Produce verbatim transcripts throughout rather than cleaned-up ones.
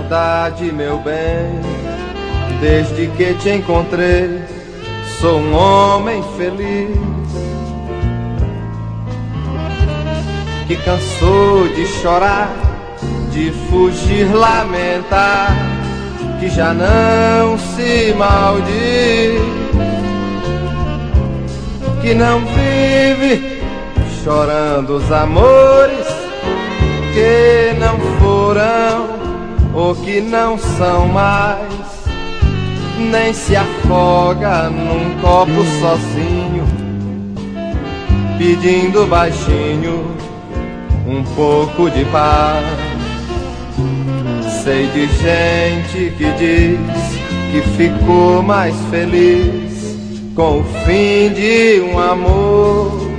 verdade, meu bem, desde que te encontrei, sou um homem feliz, que cansou de chorar, de fugir, lamentar, que já não se maldiz, que não vive chorando os amores que não foram ou que não são mais, nem se afoga num copo sozinho, pedindo baixinho um pouco de paz. Sei de gente que diz que ficou mais feliz com o fim de um amor,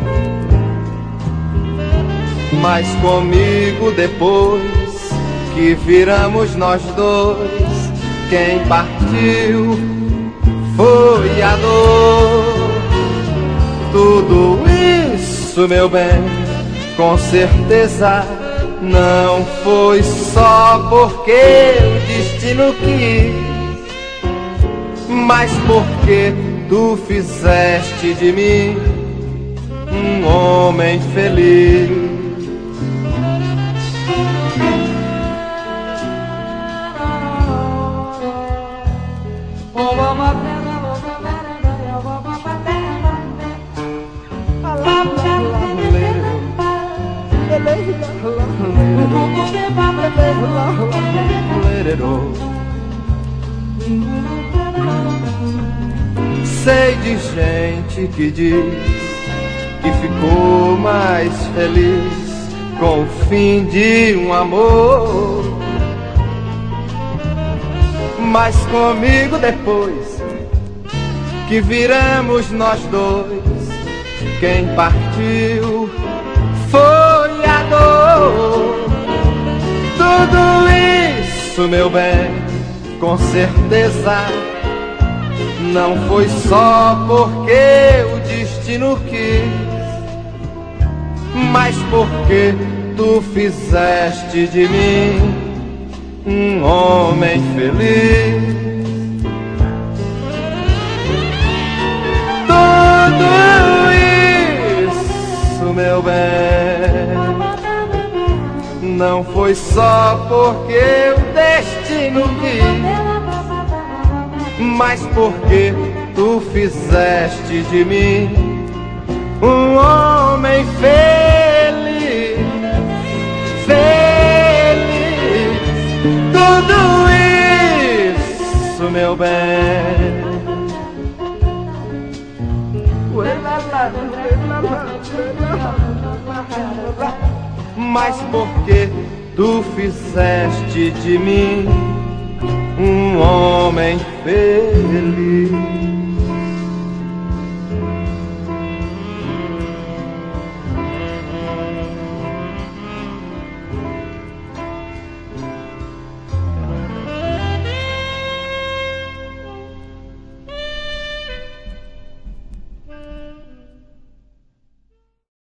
mas comigo depois que viramos nós dois, quem partiu foi a dor. Tudo isso, meu bem, com certeza não foi só porque o destino quis, mas porque tu fizeste de mim um homem feliz. Sei de gente que diz que ficou mais feliz com o fim de um amor, mas comigo depois que viramos nós dois, quem partiu foi a dor. Tudo isso, meu bem, com certeza não foi só porque o destino quis, mas porque tu fizeste de mim um homem feliz. Tudo isso, meu bem, não foi só porque o destino quis, mas porque tu fizeste de mim um homem feliz, feliz. Tudo isso, meu bem, mas porque tu fizeste de mim um homem feliz.